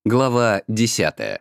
Глава 10.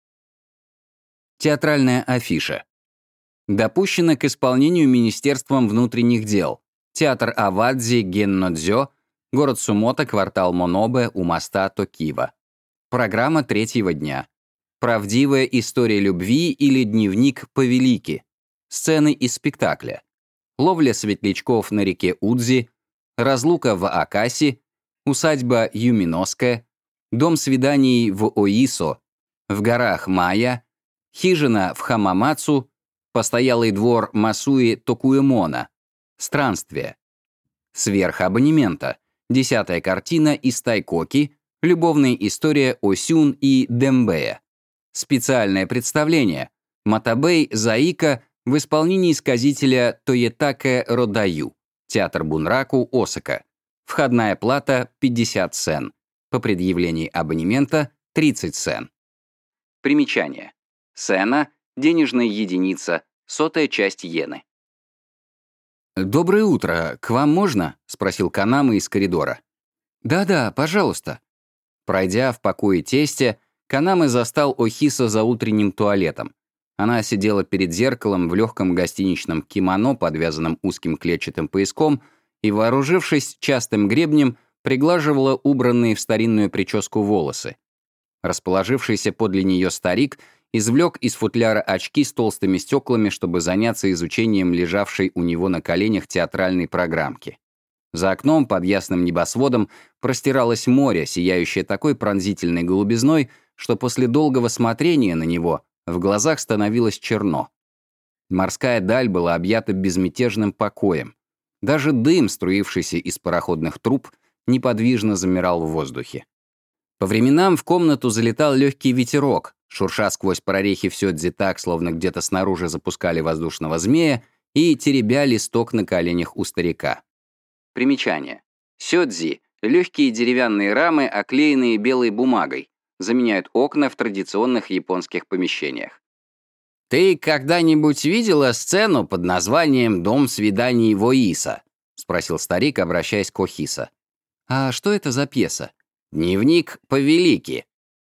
Театральная афиша. Допущено к исполнению Министерством внутренних дел. Театр Авадзи Геннодзё, город Сумото, квартал Монобе, у моста Токива. Программа третьего дня. Правдивая история любви или дневник повелики. Сцены из спектакля. Ловля светлячков на реке Удзи, разлука в Акаси, усадьба Юминоская, дом свиданий в Оисо, в горах Майя, хижина в Хамамацу, постоялый двор Масуи Токуэмона, странствие. Сверх абонемента. 10-я картина из Тайкоки, любовная история Осюн и Дембея. Специальное представление. Матабэй Заика в исполнении сказителя Тоетаке Родаю. Театр Бунраку, Осака. Входная плата 50 сен. По предъявлении абонемента 30 сен. Примечание. Сена — денежная единица, 100-я часть иены. «Доброе утро. К вам можно?» — спросил Канама из коридора. «Да-да, пожалуйста». Пройдя в покое тестя, Канама застал Охисо за утренним туалетом. Она сидела перед зеркалом в легком гостиничном кимоно, подвязанном узким клетчатым пояском, и, вооружившись частым гребнем, приглаживала убранные в старинную прическу волосы. Расположившийся подле нее старик извлек из футляра очки с толстыми стеклами, чтобы заняться изучением лежавшей у него на коленях театральной программки. За окном под ясным небосводом простиралось море, сияющее такой пронзительной голубизной, что после долгого смотрения на него в глазах становилось черно. Морская даль была объята безмятежным покоем. Даже дым, струившийся из пароходных труб, неподвижно замирал в воздухе. По временам в комнату залетал легкий ветерок, шурша сквозь прорехи в сёдзи так, словно где-то снаружи запускали воздушного змея, и теребя листок на коленях у старика. Примечание. Сёдзи — легкие деревянные рамы, оклеенные белой бумагой, заменяют окна в традиционных японских помещениях. «Ты когда-нибудь видела сцену под названием «Дом свиданий в Оисо»?» — спросил старик, обращаясь к Охисо. «А что это за пьеса?» «Дневник повелики».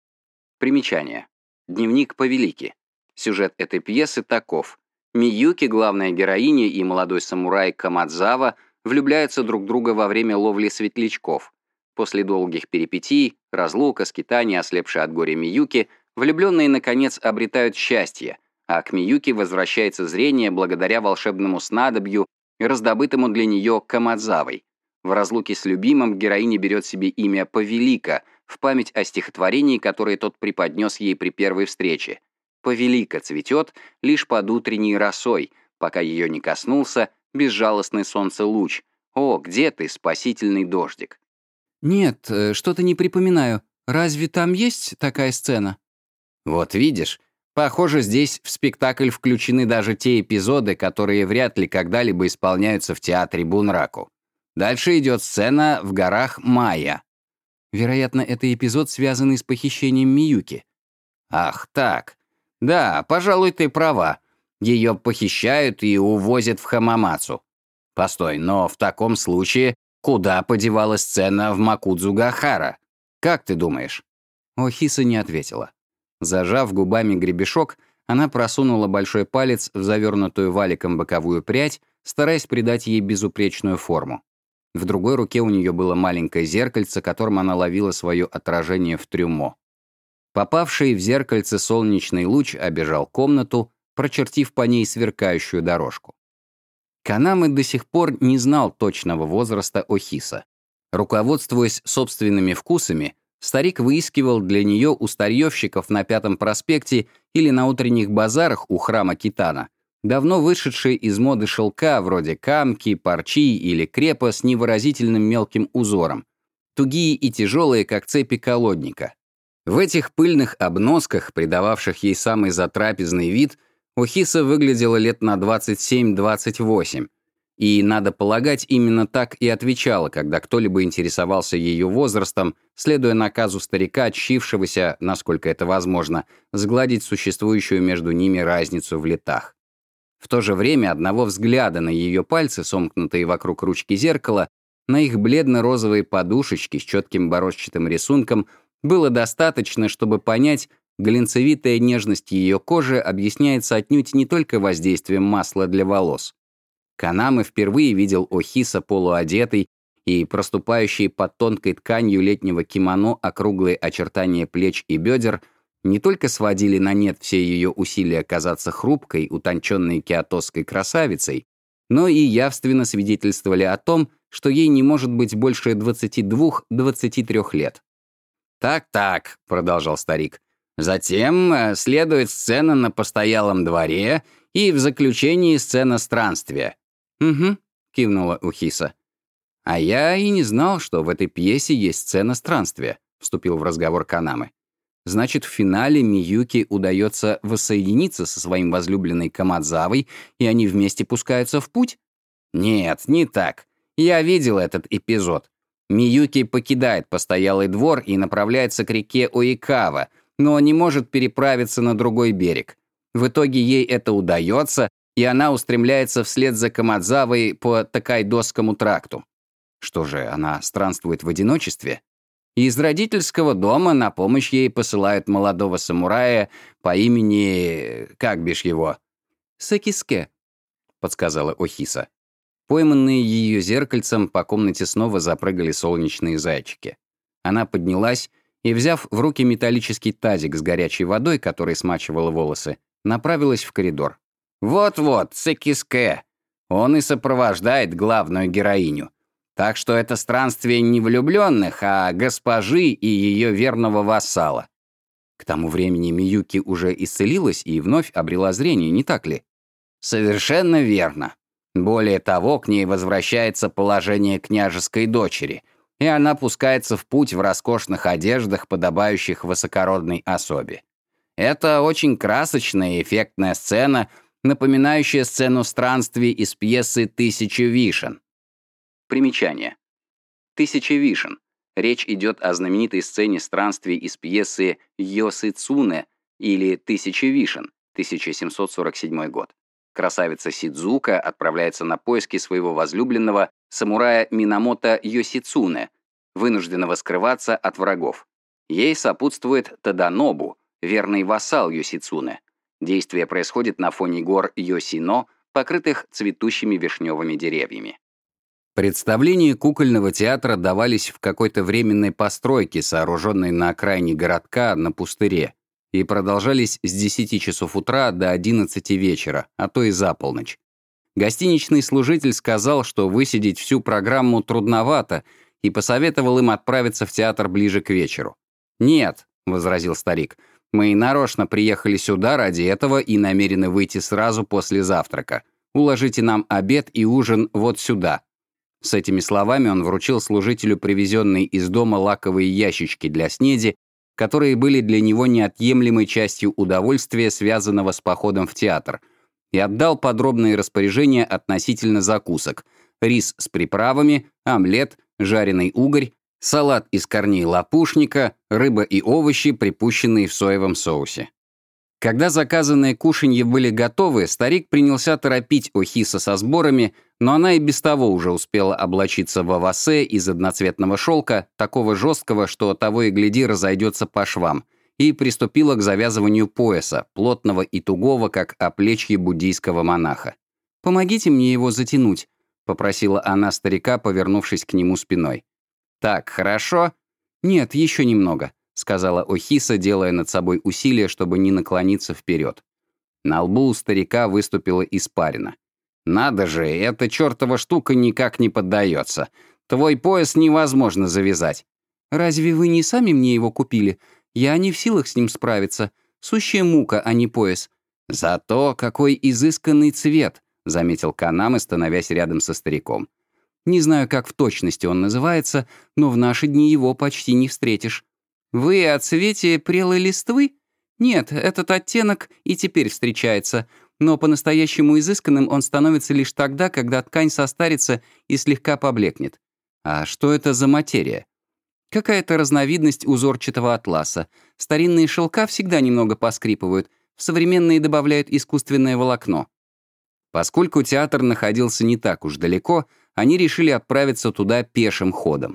Примечание. «Дневник повелики». Сюжет этой пьесы таков. Миюки, главная героиня, и молодой самурай Камадзава влюбляются друг в друга во время ловли светлячков. После долгих перипетий, разлука, скитания, ослепшие от горя Миюки, влюбленные, наконец, обретают счастье, а к Миюки возвращается зрение благодаря волшебному снадобью, раздобытому для нее Камадзавой. В разлуке с любимым героиня берет себе имя Повелика в память о стихотворении, которое тот преподнес ей при первой встрече. Повелика цветет лишь под утренней росой, пока ее не коснулся безжалостный солнцелуч. О, где ты, спасительный дождик? «Нет, что-то не припоминаю. Разве там есть такая сцена?» «Вот видишь, похоже, здесь в спектакль включены даже те эпизоды, которые вряд ли когда-либо исполняются в театре Бунраку. Дальше идет сцена в горах Майя». Вероятно, это эпизод, связанный с похищением Миюки. «Ах, так. Да, пожалуй, ты права. Ее похищают и увозят в Хамамацу. Постой, но в таком случае куда подевалась сцена в Макудзугахара? Как ты думаешь?» Охисо не ответила. Зажав губами гребешок, она просунула большой палец в завернутую валиком боковую прядь, стараясь придать ей безупречную форму. В другой руке у нее было маленькое зеркальце, которым она ловила свое отражение в трюмо. Попавший в зеркальце солнечный луч обежал комнату, прочертив по ней сверкающую дорожку. Канама до сих пор не знал точного возраста Охисо. Руководствуясь собственными вкусами, старик выискивал для нее у старьевщиков на Пятом проспекте или на утренних базарах у храма Китана давно вышедшие из моды шелка вроде камки, парчи или крепа с невыразительным мелким узором, тугие и тяжелые, как цепи колодника. В этих пыльных обносках, придававших ей самый затрапезный вид, Охисо выглядела лет на 27-28, и, надо полагать, именно так и отвечала, когда кто-либо интересовался ее возрастом, следуя наказу старика, отчившегося, насколько это возможно, сгладить существующую между ними разницу в летах. В то же время одного взгляда на ее пальцы, сомкнутые вокруг ручки зеркала, на их бледно-розовые подушечки с четким борозчатым рисунком, Было достаточно, чтобы понять, глинцевитая нежность ее кожи объясняется отнюдь не только воздействием масла для волос. Канаме впервые видел Охиса полуодетой, и проступающие под тонкой тканью летнего кимоно округлые очертания плеч и бедер не только сводили на нет все ее усилия казаться хрупкой, утонченной киотосской красавицей, но и явственно свидетельствовали о том, что ей не может быть больше 22-23 лет. «Так», — продолжал старик, — «затем следует сцена на постоялом дворе и в заключении сцена странствия». «Угу», — кивнула Охиса. «А я и не знал, что в этой пьесе есть сцена странствия», — вступил в разговор Канаме. «Значит, в финале Миюки удается воссоединиться со своим возлюбленной Камадзавой, и они вместе пускаются в путь?» «Нет, не так. Я видел этот эпизод. Миюки покидает постоялый двор и направляется к реке Оикава, но не может переправиться на другой берег. В итоге ей это удается, и она устремляется вслед за Камадзавой по Такайдосскому тракту. Что же, она странствует в одиночестве? Из родительского дома на помощь ей посылают молодого самурая по имени... как бишь его? «Сэкиске», — подсказала Охиса. Пойманные ее зеркальцем, по комнате снова запрыгали солнечные зайчики. Она поднялась и, взяв в руки металлический тазик с горячей водой, который смачивала волосы, направилась в коридор. «Вот-вот, Сэкиске. Он и сопровождает главную героиню. Так что это странствие не влюбленных, а госпожи и ее верного вассала». К тому времени Миюки уже исцелилась и вновь обрела зрение, не так ли? «Совершенно верно. Более того, к ней возвращается положение княжеской дочери, и она пускается в путь в роскошных одеждах, подобающих высокородной особе. Это очень красочная и эффектная сцена, напоминающая сцену странствий из пьесы «Тысяча вишен». Примечание. «Тысяча вишен». Речь идет о знаменитой сцене странствий из пьесы «Йосы Цуне» или «Тысяча вишен», 1747 год. Красавица Сидзука отправляется на поиски своего возлюбленного, самурая Минамото Йосицуне, вынужденного скрываться от врагов. Ей сопутствует Таданобу, верный вассал Йосицуне. Действие происходит на фоне гор Йосино, покрытых цветущими вишневыми деревьями. Представления кукольного театра давались в какой-то временной постройке, сооруженной на окраине городка на пустыре, и продолжались с 10 часов утра до 11 вечера, а то и за полночь. Гостиничный служитель сказал, что высидеть всю программу трудновато, и посоветовал им отправиться в театр ближе к вечеру. «Нет», — возразил старик, — «мы нарочно приехали сюда ради этого и намерены выйти сразу после завтрака. Уложите нам обед и ужин вот сюда». С этими словами он вручил служителю привезенные из дома лаковые ящички для снеди, которые были для него неотъемлемой частью удовольствия, связанного с походом в театр, и отдал подробные распоряжения относительно закусок: рис с приправами, омлет, жареный угорь, салат из корней лопушника, рыба и овощи, припущенные в соевом соусе. Когда заказанные кушанья были готовы, старик принялся торопить Охиса со сборами, но она и без того уже успела облачиться в авасе из одноцветного шелка, такого жесткого, что того и гляди разойдется по швам, и приступила к завязыванию пояса, плотного и тугого, как оплечье буддийского монаха. «Помогите мне его затянуть», — попросила она старика, повернувшись к нему спиной. «Так, хорошо?» «Нет, еще немного», — сказала Охиса, делая над собой усилие, чтобы не наклониться вперед. На лбу у старика выступила испарина. «Надо же, эта чертова штука никак не поддается. Твой пояс невозможно завязать». «Разве вы не сами мне его купили? Я не в силах с ним справиться. Сущая мука, а не пояс». «Зато какой изысканный цвет», — заметил Канаме, становясь рядом со стариком. «Не знаю, как в точности он называется, но в наши дни его почти не встретишь». «Вы о цвете прелой листвы?» «Нет, этот оттенок и теперь встречается, но по-настоящему изысканным он становится лишь тогда, когда ткань состарится и слегка поблекнет». «А что это за материя?» «Какая-то разновидность узорчатого атласа. Старинные шелка всегда немного поскрипывают, в современные добавляют искусственное волокно». Поскольку театр находился не так уж далеко, они решили отправиться туда пешим ходом.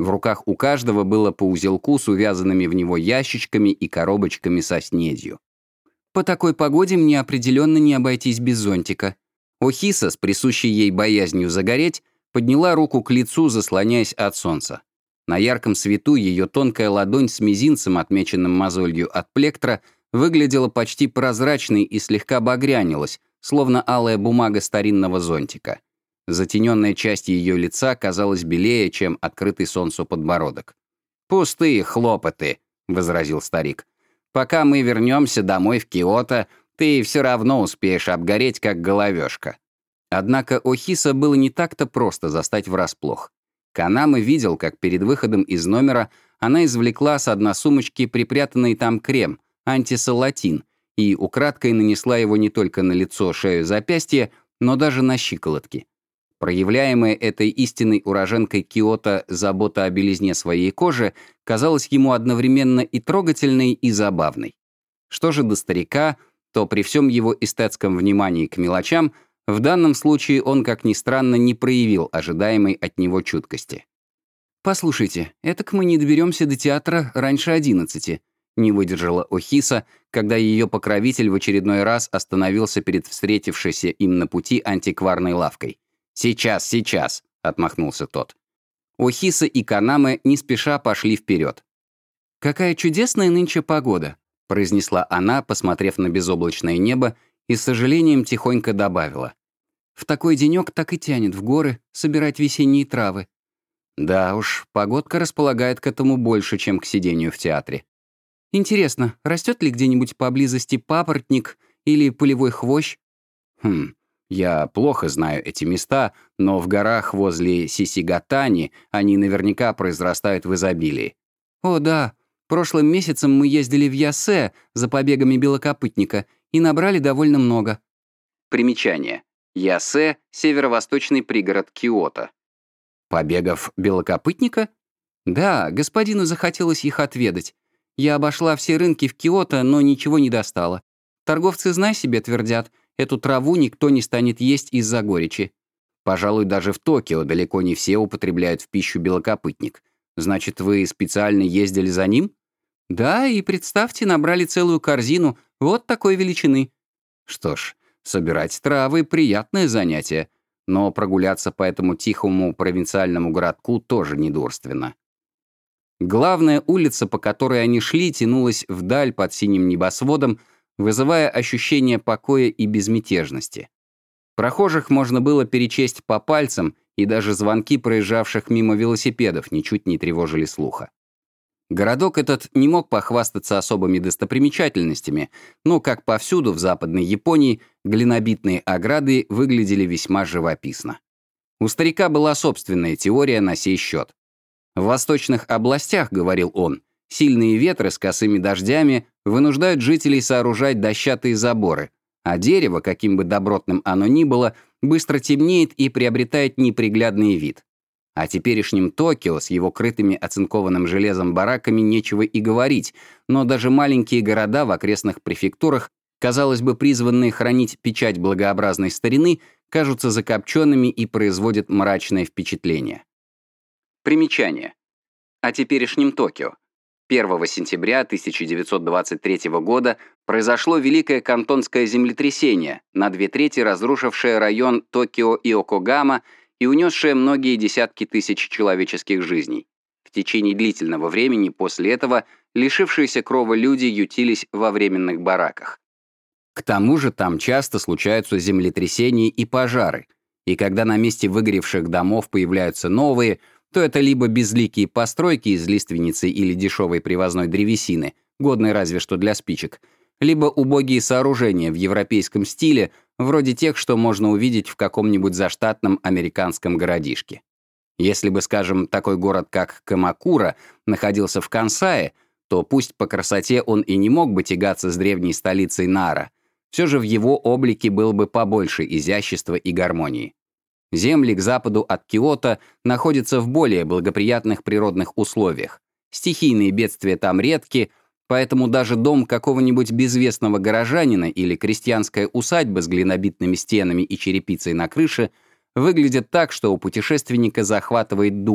В руках у каждого было по узелку с увязанными в него ящичками и коробочками со снедью. «По такой погоде мне определенно не обойтись без зонтика». Охиса, с присущей ей боязнью загореть, подняла руку к лицу, заслоняясь от солнца. На ярком свету ее тонкая ладонь с мизинцем, отмеченным мозолью от плектра, выглядела почти прозрачной и слегка багрянилась, словно алая бумага старинного зонтика. Затененная часть ее лица казалась белее, чем открытый солнцу подбородок. «Пустые хлопоты», — возразил старик. «Пока мы вернемся домой в Киото, ты все равно успеешь обгореть, как головешка». Однако Охиса было не так-то просто застать врасплох. Канаме видел, как перед выходом из номера она извлекла с дна сумочки припрятанный там крем, антисолатин, и украдкой нанесла его не только на лицо, шею, запястье, но даже на щиколотки. Проявляемая этой истинной уроженкой Киото забота о белизне своей кожи казалась ему одновременно и трогательной, и забавной. Что же до старика, то при всем его эстетском внимании к мелочам, в данном случае он, как ни странно, не проявил ожидаемой от него чуткости. «Послушайте, этак мы не доберемся до театра раньше 11», не выдержала Охиса, когда ее покровитель в очередной раз остановился перед встретившейся им на пути антикварной лавкой. «Сейчас, сейчас», — отмахнулся тот. Охиса и Канаме не спеша пошли вперед. «Какая чудесная нынче погода», — произнесла она, посмотрев на безоблачное небо, и с сожалением тихонько добавила. «В такой денек так и тянет в горы собирать весенние травы». Да уж, погодка располагает к этому больше, чем к сидению в театре. «Интересно, растет ли где-нибудь поблизости папоротник или полевой хвощ?» Я плохо знаю эти места, но в горах возле Сисигатани они наверняка произрастают в изобилии». «О, да. Прошлым месяцем мы ездили в Яссе за побегами белокопытника и набрали довольно много». Примечание. Яссе — северо-восточный пригород Киото. «Побегов белокопытника?» «Да, господину захотелось их отведать. Я обошла все рынки в Киото, но ничего не достала. Торговцы, знай себе, твердят, эту траву никто не станет есть из-за горечи. Пожалуй, даже в Токио далеко не все употребляют в пищу белокопытник. Значит, вы специально ездили за ним?» «Да, и, представьте, набрали целую корзину вот такой величины». Что ж, собирать травы — приятное занятие, но прогуляться по этому тихому провинциальному городку тоже недурственно. Главная улица, по которой они шли, тянулась вдаль под синим небосводом, вызывая ощущение покоя и безмятежности. Прохожих можно было перечесть по пальцам, и даже звонки проезжавших мимо велосипедов ничуть не тревожили слуха. Городок этот не мог похвастаться особыми достопримечательностями, но, как повсюду в Западной Японии, глинобитные ограды выглядели весьма живописно. У старика была собственная теория на сей счет. В восточных областях, говорил он, сильные ветры с косыми дождями вынуждают жителей сооружать дощатые заборы, а дерево, каким бы добротным оно ни было, быстро темнеет и приобретает неприглядный вид. О теперешнем Токио с его крытыми оцинкованным железом бараками нечего и говорить, но даже маленькие города в окрестных префектурах, казалось бы, призванные хранить печать благообразной старины, кажутся закопченными и производят мрачное впечатление. Примечание. О теперешнем Токио. 1 сентября 1923 года произошло Великое Кантонское землетрясение, на 2/3 разрушившее район Токио-Иокогама и унесшее многие десятки тысяч человеческих жизней. В течение длительного времени после этого лишившиеся крова люди ютились во временных бараках. К тому же там часто случаются землетрясения и пожары, и когда на месте выгоревших домов появляются новые, то это либо безликие постройки из лиственницы или дешевой привозной древесины, годной разве что для спичек, либо убогие сооружения в европейском стиле, вроде тех, что можно увидеть в каком-нибудь заштатном американском городишке. Если бы, скажем, такой город, как Камакура, находился в Кансае, то пусть по красоте он и не мог бы тягаться с древней столицей Нара, все же в его облике было бы побольше изящества и гармонии. Земли к западу от Киото находятся в более благоприятных природных условиях. Стихийные бедствия там редки, поэтому даже дом какого-нибудь безвестного горожанина или крестьянская усадьба с глинобитными стенами и черепицей на крыше выглядят так, что у путешественника захватывает дух,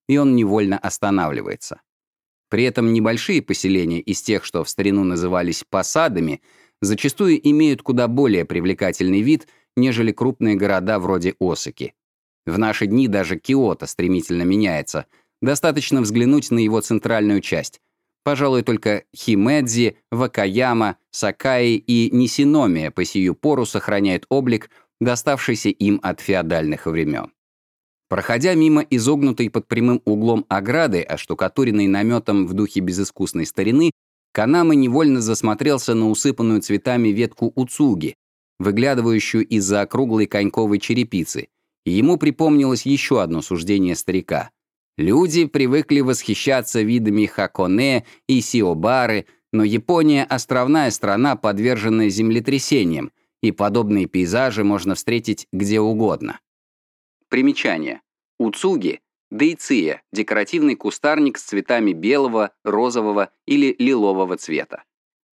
и он невольно останавливается. При этом небольшие поселения из тех, что в старину назывались посадами, зачастую имеют куда более привлекательный вид, нежели крупные города вроде Осаки. В наши дни даже Киото стремительно меняется. Достаточно взглянуть на его центральную часть. Пожалуй, только Химэдзи, Вакаяма, Сакаи и Нисиномия по сию пору сохраняют облик, доставшийся им от феодальных времен. Проходя мимо изогнутой под прямым углом ограды, оштукатуренной наметом в духе безыскусной старины, Канаме невольно засмотрелся на усыпанную цветами ветку уцуги, выглядывающую из-за округлой коньковой черепицы, и ему припомнилось еще одно суждение старика. Люди привыкли восхищаться видами Хаконе и Сиобары, но Япония — островная страна, подверженная землетрясениям, и подобные пейзажи можно встретить где угодно. Примечание. Уцуги — дейция, декоративный кустарник с цветами белого, розового или лилового цвета.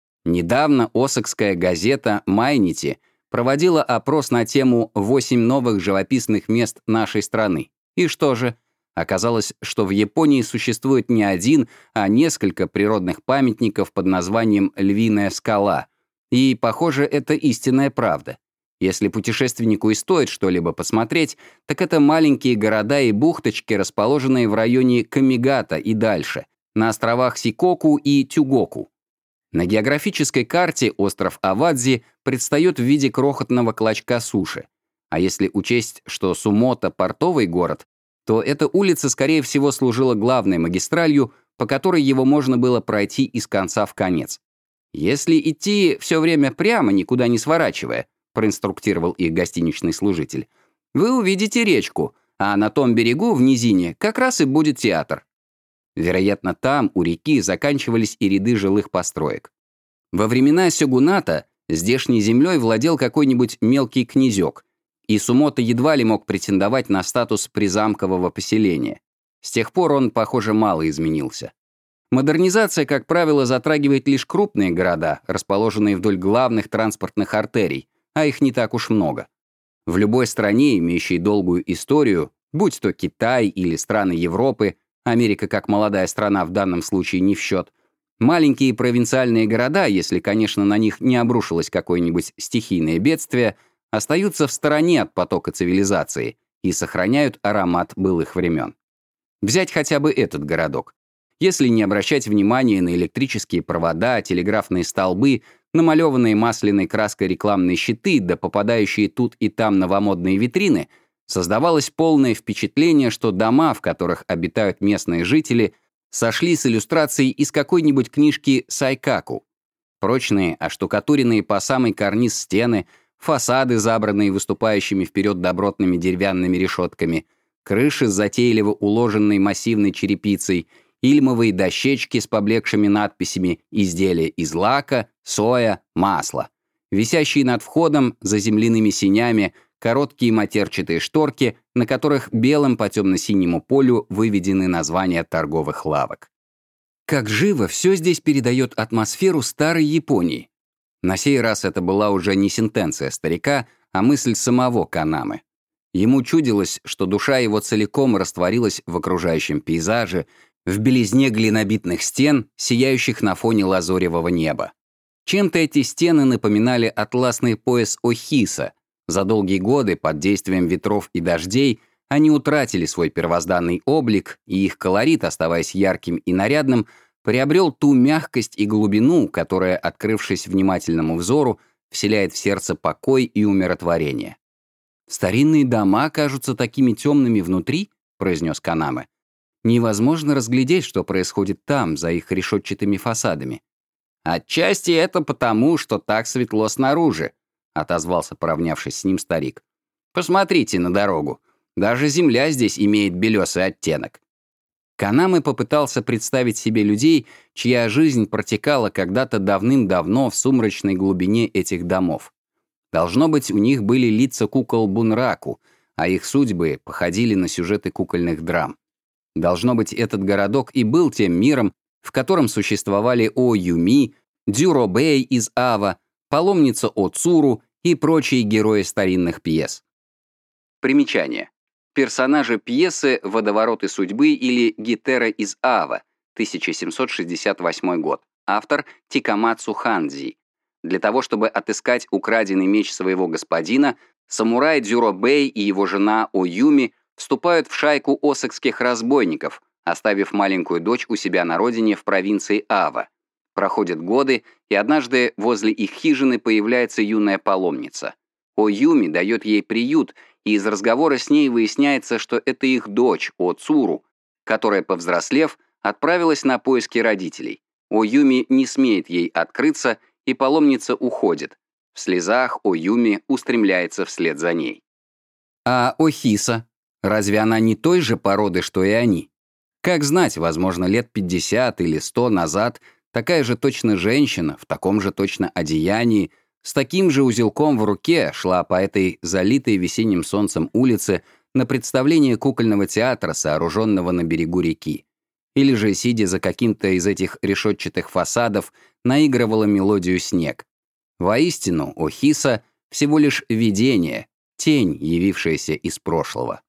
Недавно Осакская газета «Майнити» проводила опрос на тему «8 новых живописных мест нашей страны». И что же? Оказалось, что в Японии существует не один, а несколько природных памятников под названием «Львиная скала». И, похоже, это истинная правда. Если путешественнику и стоит что-либо посмотреть, так это маленькие города и бухточки, расположенные в районе Камигата и дальше, на островах Сикоку и Тюгоку. На географической карте остров Авадзи предстает в виде крохотного клочка суши. А если учесть, что Сумото — портовый город, то эта улица, скорее всего, служила главной магистралью, по которой его можно было пройти из конца в конец. «Если идти все время прямо, никуда не сворачивая», проинструктировал их гостиничный служитель, «вы увидите речку, а на том берегу, в низине, как раз и будет театр». Вероятно, там, у реки, заканчивались и ряды жилых построек. Во времена сёгуната здешней землей владел какой-нибудь мелкий князек, и Сумото едва ли мог претендовать на статус призамкового поселения. С тех пор он, похоже, мало изменился. Модернизация, как правило, затрагивает лишь крупные города, расположенные вдоль главных транспортных артерий, а их не так уж много. В любой стране, имеющей долгую историю, будь то Китай или страны Европы, Америка как молодая страна в данном случае не в счет, маленькие провинциальные города, если, конечно, на них не обрушилось какое-нибудь стихийное бедствие, остаются в стороне от потока цивилизации и сохраняют аромат былых времен. Взять хотя бы этот городок. Если не обращать внимания на электрические провода, телеграфные столбы, намалеванные масляной краской рекламные щиты, да попадающие тут и там новомодные витрины, создавалось полное впечатление, что дома, в которых обитают местные жители, сошли с иллюстрацией из какой-нибудь книжки сайкаку. Прочные, оштукатуренные по самый карниз стены, фасады, забранные выступающими вперед добротными деревянными решетками, крыши с затейливо уложенной массивной черепицей, ильмовые дощечки с поблекшими надписями «Изделия из лака», «Соя», «Масло», висящие над входом за земляными сенями короткие матерчатые шторки, на которых белым по темно-синему полю выведены названия торговых лавок. Как живо все здесь передает атмосферу старой Японии. На сей раз это была уже не сентенция старика, а мысль самого Канаме. Ему чудилось, что душа его целиком растворилась в окружающем пейзаже, в белизне глинобитных стен, сияющих на фоне лазоревого неба. Чем-то эти стены напоминали атласный пояс Охиса. За долгие годы, под действием ветров и дождей, они утратили свой первозданный облик, и их колорит, оставаясь ярким и нарядным, приобрел ту мягкость и глубину, которая, открывшись внимательному взору, вселяет в сердце покой и умиротворение. «Старинные дома кажутся такими темными внутри», — произнес Канаме. «Невозможно разглядеть, что происходит там, за их решетчатыми фасадами». «Отчасти это потому, что так светло снаружи», — отозвался, поравнявшись с ним старик. «Посмотрите на дорогу. Даже земля здесь имеет белесый оттенок». Канаме попытался представить себе людей, чья жизнь протекала когда-то давным-давно в сумрачной глубине этих домов. Должно быть, у них были лица кукол Бунраку, а их судьбы походили на сюжеты кукольных драм. Должно быть, этот городок и был тем миром, в котором существовали О-Юми, Дзюробэй из Ава, паломница О-Цуру и прочие герои старинных пьес. Примечание. персонажи пьесы «Водовороты судьбы» или «Гетера из Ава», 1768 год, автор Тикамацу Хандзи. Для того, чтобы отыскать украденный меч своего господина, самурай Дзюробэй и его жена Оюми вступают в шайку осакских разбойников, оставив маленькую дочь у себя на родине в провинции Ава. Проходят годы, и однажды возле их хижины появляется юная паломница. Оюми дает ей приют, и из разговора с ней выясняется, что это их дочь, Оцуру, которая, повзрослев, отправилась на поиски родителей. Оюми не смеет ей открыться, и паломница уходит. В слезах Оюми устремляется вслед за ней. А Охиса? Разве она не той же породы, что и они? Как знать, возможно, лет 50 или 100 назад такая же точно женщина, в таком же точно одеянии, с таким же узелком в руке шла по этой залитой весенним солнцем улице на представление кукольного театра, сооруженного на берегу реки. Или же, сидя за каким-то из этих решетчатых фасадов, наигрывала мелодию «Снег». Воистину, Охиса — всего лишь видение, тень, явившаяся из прошлого.